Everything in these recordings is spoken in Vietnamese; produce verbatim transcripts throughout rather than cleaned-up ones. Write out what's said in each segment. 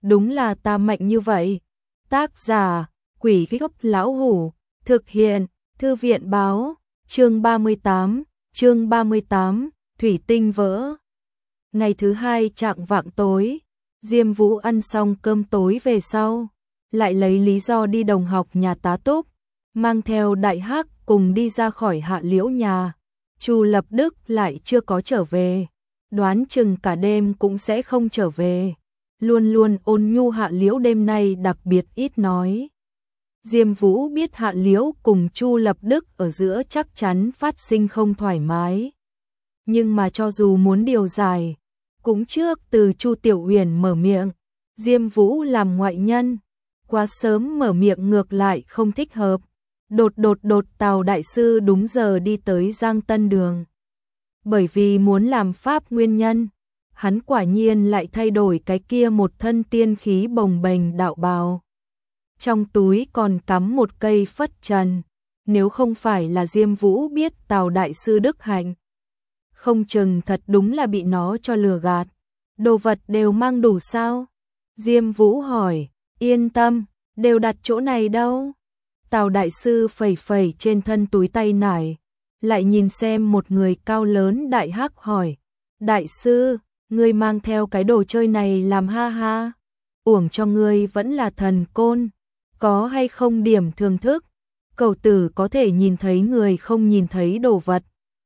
đúng là ta mạnh như vậy. Tác giả, Quỷ Gốc Lão Hủ, thực hiện, Thư viện Báo, chương ba mươi tám, chương ba mươi tám, thủy tinh vỡ. Ngày thứ hai chạng vạng tối, Diêm Vũ ăn xong cơm tối về sau, lại lấy lý do đi đồng học nhà tá túc, mang theo Đại Hắc cùng đi ra khỏi Hạ Liễu nhà. Chu Lập Đức lại chưa có trở về, đoán chừng cả đêm cũng sẽ không trở về. Luôn luôn ôn nhu Hạ Liễu đêm nay đặc biệt ít nói. Diêm Vũ biết Hạ Liễu cùng Chu Lập Đức ở giữa chắc chắn phát sinh không thoải mái. Nhưng mà cho dù muốn điều giải, cũng trước từ Chu Tiểu Huyền mở miệng. Diêm Vũ làm ngoại nhân, quá sớm mở miệng ngược lại không thích hợp. Đột đột đột Tào đại sư đúng giờ đi tới Giang Tân Đường. Bởi vì muốn làm pháp nguyên nhân, hắn quả nhiên lại thay đổi cái kia một thân tiên khí bồng bềnh đạo bào. Trong túi còn cắm một cây phất trần, nếu không phải là Diêm Vũ biết Tào đại sư đức hạnh, không chừng thật đúng là bị nó cho lừa gạt. Đồ vật đều mang đủ sao? Diêm Vũ hỏi. Yên tâm, đều đặt chỗ này đâu. Tào đại sư phẩy phẩy trên thân túi tay nải, lại nhìn xem một người cao lớn Đại Hắc hỏi. Đại sư, ngươi mang theo cái đồ chơi này làm ha ha, uổng cho ngươi vẫn là thần côn, có hay không điểm thưởng thức? Cậu tử có thể nhìn thấy người không nhìn thấy đồ vật.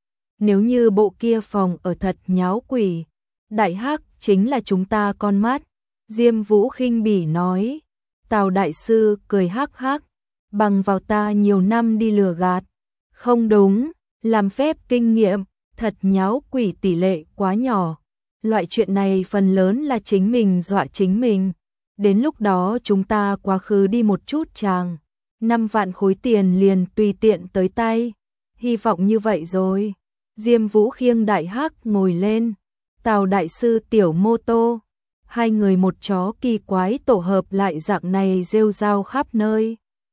Nếu như bộ kia phòng ở thật nháo quỷ, Đại Hắc chính là chúng ta con mắt. Diêm Vũ khinh bỉ nói. Tào đại sư cười hắc hắc, bằng vào ta nhiều năm đi lừa gạt. Không đúng, làm phép kinh nghiệm, thật nháo quỷ tỷ lệ quá nhỏ. Loại chuyện này phần lớn là chính mình dọa chính mình. Đến lúc đó chúng ta quá khứ đi một chút chàng, năm vạn khối tiền liền tùy tiện tới tay. Hy vọng như vậy rồi. Diêm Vũ khiêng Đại Hắc ngồi lên, Tào đại sư tiểu mô tô, hai người một chó kỳ quái tổ hợp lại dạng này rêu rao khắp nơi,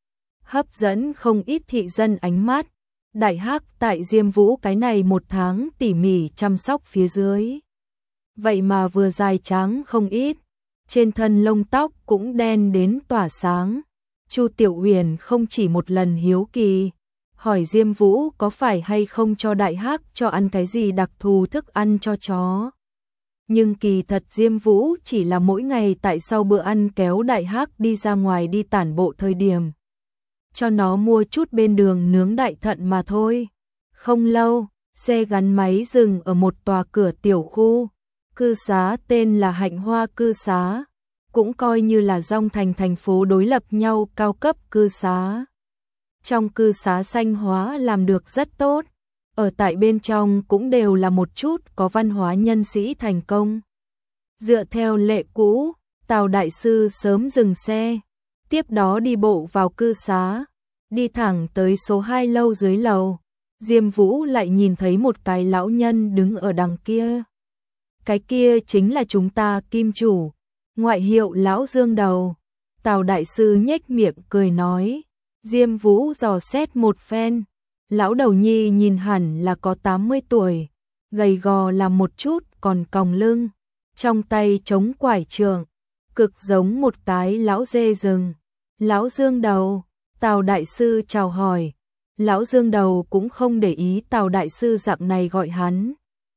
hấp dẫn không ít thị dân ánh mắt. Đại Hắc tại Diêm Vũ cái này một tháng tỉ mỉ chăm sóc phía dưới, vậy mà vừa dài trắng không ít, trên thân lông tóc cũng đen đến tỏa sáng. Chu Tiểu Huyền không chỉ một lần hiếu kỳ hỏi Diêm Vũ có phải hay không cho Đại Hắc cho ăn cái gì đặc thù thức ăn cho chó. Nhưng kỳ thật Diêm Vũ chỉ là mỗi ngày tại sau bữa ăn kéo Đại Hắc đi ra ngoài đi tản bộ thời điểm, cho nó mua chút bên đường nướng đại thận mà thôi. Không lâu, xe gắn máy dừng ở một tòa cửa tiểu khu, cư xá tên là Hạnh Hoa cư xá, cũng coi như là Dong Thành thành phố đối lập nhau cao cấp cư xá. Trong cư xá xanh hóa làm được rất tốt, ở tại bên trong cũng đều là một chút có văn hóa nhân sĩ thành công. Dựa theo lệ cũ, Tào đại sư sớm dừng xe, tiếp đó đi bộ vào cư xá, đi thẳng tới số hai lâu dưới lầu. Diêm Vũ lại nhìn thấy một cái lão nhân đứng ở đằng kia. Cái kia chính là chúng ta kim chủ, ngoại hiệu lão Dương Đầu. Tào đại sư nhếch miệng cười nói. Diêm Vũ dò xét một phen, lão đầu nhi nhìn hẳn là có tám mươi tuổi, gầy gò làm một chút còn còng lưng, trong tay chống quải trượng, cực giống một cái lão dê rừng. Lão Dương Đầu, Tào đại sư chào hỏi. Lão Dương Đầu cũng không để ý Tào đại sư dạng này gọi hắn.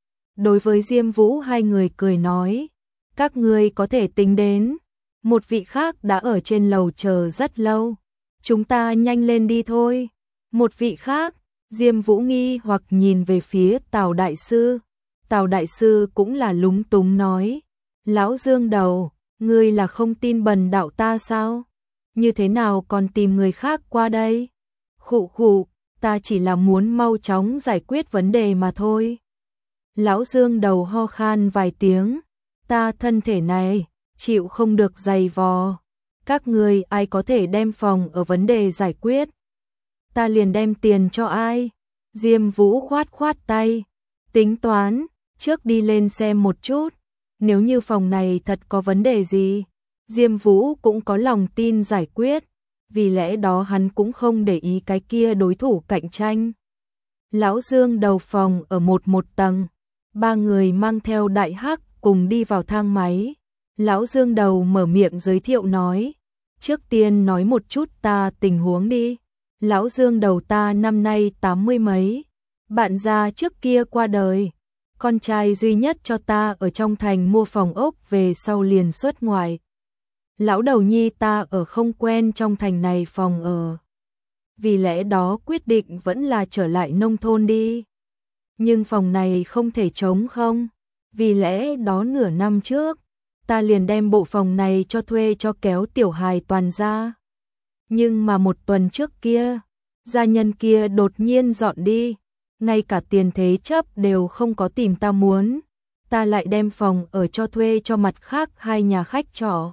Đối với Diêm Vũ hai người cười nói, các ngươi có thể tính đến, một vị khác đã ở trên lầu chờ rất lâu, chúng ta nhanh lên đi thôi. Một vị khác, Diêm Vũ nghi hoặc nhìn về phía Tào đại sư. Tào đại sư cũng là lúng túng nói, lão Dương Đầu, ngươi là không tin bần đạo ta sao? Như thế nào còn tìm người khác qua đây? Khụ khụ, ta chỉ là muốn mau chóng giải quyết vấn đề mà thôi. Lão Dương Đầu ho khan vài tiếng, ta thân thể này chịu không được dày vò. Các người ai có thể đem phòng ở vấn đề giải quyết, ta liền đem tiền cho ai. Diêm Vũ khoát khoát tay, tính toán, trước đi lên xem một chút, nếu như phòng này thật có vấn đề gì, Diêm Vũ cũng có lòng tin giải quyết, vì lẽ đó hắn cũng không để ý cái kia đối thủ cạnh tranh. Lão Dương Đầu phòng ở một một tầng, ba người mang theo Đại Hắc cùng đi vào thang máy. Lão Dương Đầu mở miệng giới thiệu nói, trước tiên nói một chút ta tình huống đi. Lão Dương Đầu ta năm nay tám mươi mấy, bạn già trước kia qua đời, con trai duy nhất cho ta ở trong thành mua phòng ốc về sau liền xuất ngoại. Lão Đầu nhi ta ở không quen trong thành này phòng ở. Vì lẽ đó quyết định vẫn là trở lại nông thôn đi. Nhưng phòng này không thể trống không, vì lẽ đó nửa năm trước, ta liền đem bộ phòng này cho thuê cho kéo tiểu hài toàn ra. Nhưng mà một tuần trước kia, gia nhân kia đột nhiên dọn đi, ngay cả tiền thế chấp đều không có tìm ta muốn, ta lại đem phòng ở cho thuê cho mặt khác hai nhà khách trọ.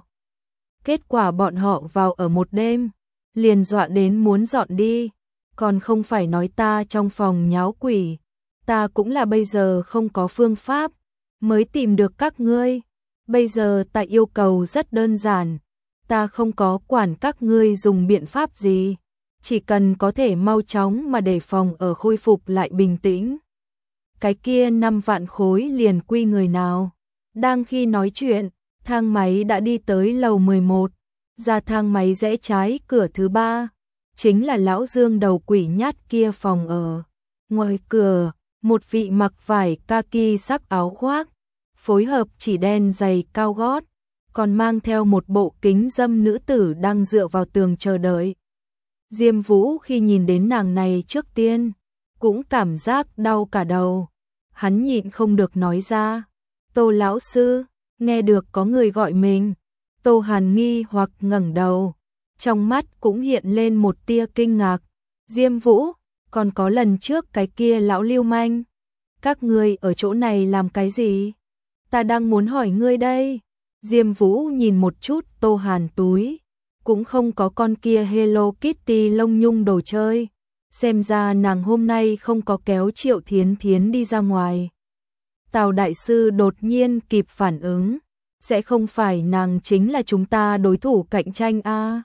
Kết quả bọn họ vào ở một đêm, liền dọa đến muốn dọn đi, còn không phải nói ta trong phòng nháo quỷ, ta cũng là bây giờ không có phương pháp, mới tìm được các ngươi. Bây giờ ta yêu cầu rất đơn giản, ta không có quản các ngươi dùng biện pháp gì, chỉ cần có thể mau chóng mà để phòng ở khôi phục lại bình tĩnh. Cái kia năm vạn khối liền quy người nào? Đang khi nói chuyện, thang máy đã đi tới lầu mười một, ra thang máy rẽ trái cửa thứ ba, chính là lão Dương Đầu quỷ nhát kia phòng ở. Ngoài cửa, một vị mặc vải kaki sắc áo khoác, phối hợp chỉ đen giày cao gót, còn mang theo một bộ kính dâm nữ tử đang dựa vào tường chờ đợi. Diêm Vũ khi nhìn đến nàng này trước tiên, cũng cảm giác đau cả đầu. Hắn nhịn không được nói ra, Tô lão sư, nghe được có người gọi mình. Tô Hàn nghi hoặc ngẩng đầu, trong mắt cũng hiện lên một tia kinh ngạc. Diêm Vũ, còn có lần trước cái kia lão lưu manh, các ngươi ở chỗ này làm cái gì? Ta đang muốn hỏi ngươi đây. Diêm Vũ nhìn một chút Tô Hàn túi, cũng không có con kia Hello Kitty lông nhung đồ chơi, xem ra nàng hôm nay không có kéo Triệu Thiến Thiến đi ra ngoài. Tào đại sư đột nhiên kịp phản ứng, sẽ không phải nàng chính là chúng ta đối thủ cạnh tranh a? À?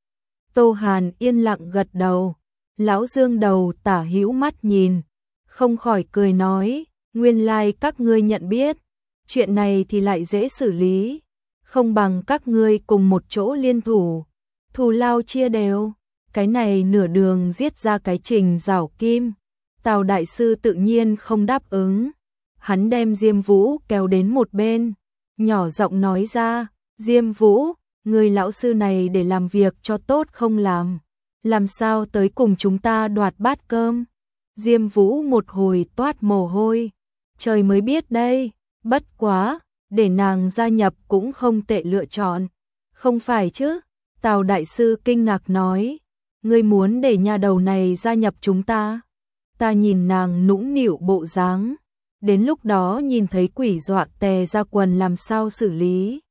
Tô Hàn yên lặng gật đầu, lão Dương Đầu tả hữu mắt nhìn, không khỏi cười nói, nguyên lai like các ngươi nhận biết, chuyện này thì lại dễ xử lý, không bằng các ngươi cùng một chỗ liên thủ, thù lao chia đều, cái này nửa đường giết ra cái Trình Giảo Kim. Tào đại sư tự nhiên không đáp ứng, hắn đem Diêm Vũ kéo đến một bên, nhỏ giọng nói ra, Diêm Vũ, người lão sư này để làm việc cho tốt không làm, làm sao tới cùng chúng ta đoạt bát cơm. Diêm Vũ một hồi toát mồ hôi, trời mới biết đây, bất quá, để nàng gia nhập cũng không tệ lựa chọn, không phải chứ? Tào đại sư kinh ngạc nói, ngươi muốn để nhà đầu này gia nhập chúng ta? Ta nhìn nàng nũng nịu bộ dáng, đến lúc đó nhìn thấy quỷ dọa tè ra quần làm sao xử lý?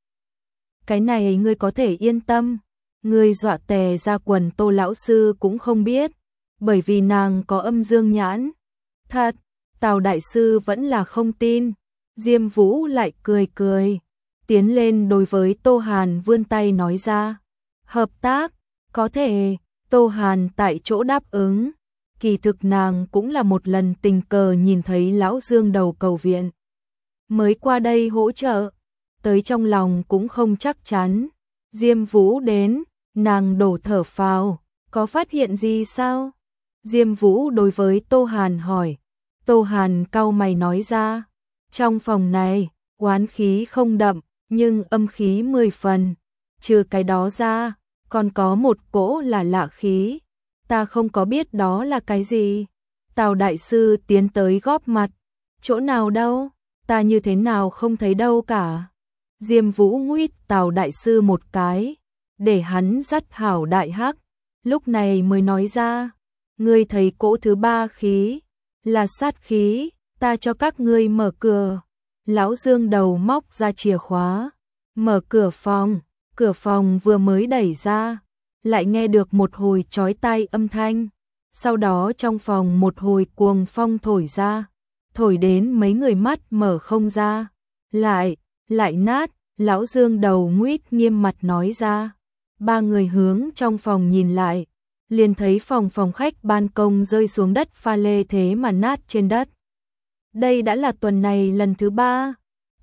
Cái này ngươi có thể yên tâm, ngươi dọa tè ra quần Tô lão sư cũng không biết, bởi vì nàng có âm dương nhãn. Thật, Tào đại sư vẫn là không tin. Diêm Vũ lại cười cười, tiến lên đối với Tô Hàn vươn tay nói ra, hợp tác, có thể. Tô Hàn tại chỗ đáp ứng, kỳ thực nàng cũng là một lần tình cờ nhìn thấy lão Dương Đầu cầu viện, mới qua đây hỗ trợ, tới trong lòng cũng không chắc chắn. Diêm Vũ đến, nàng đổ thở phào, có phát hiện gì sao? Diêm Vũ đối với Tô Hàn hỏi. Tô Hàn cau mày nói ra, trong phòng này, oán khí không đậm, nhưng âm khí mười phần, trừ cái đó ra, còn có một cỗ là lạ khí, ta không có biết đó là cái gì. Tào đại sư tiến tới góp mặt, chỗ nào đâu, ta như thế nào không thấy đâu cả. Diêm Vũ nguýt Tào đại sư một cái, để hắn dắt hảo đại hắc, lúc này mới nói ra, ngươi thấy cỗ thứ ba khí, là sát khí, ta cho các ngươi mở cửa. Lão Dương Đầu móc ra chìa khóa, mở cửa phòng, cửa phòng vừa mới đẩy ra, lại nghe được một hồi chói tai âm thanh, sau đó trong phòng một hồi cuồng phong thổi ra, thổi đến mấy người mắt mở không ra, lại, lại nát. Lão Dương Đầu nguýt nghiêm mặt nói ra. Ba người hướng trong phòng nhìn lại, liền thấy phòng phòng khách ban công rơi xuống đất pha lê thế mà nát trên đất. Đây đã là tuần này lần thứ ba.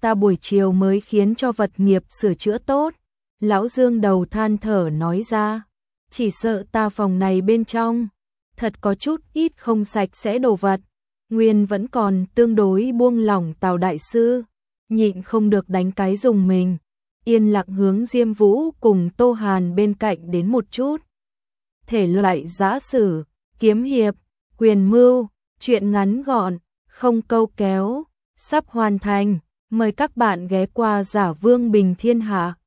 ta buổi chiều mới khiến cho vật nghiệp sửa chữa tốt. Lão Dương đầu than thở nói ra, chỉ sợ ta phòng này bên trong, thật có chút ít không sạch sẽ đồ vật. Nguyên vẫn còn tương đối buông lỏng Tào đại sư, nhịn không được đánh cái dùng mình, yên lặng hướng Diêm Vũ cùng Tô Hàn bên cạnh đến một chút. Thể loại giã sử, kiếm hiệp, quyền mưu, truyện ngắn gọn, không câu kéo, sắp hoàn thành, mời các bạn ghé qua Giả Vương Bình Thiên Hạ.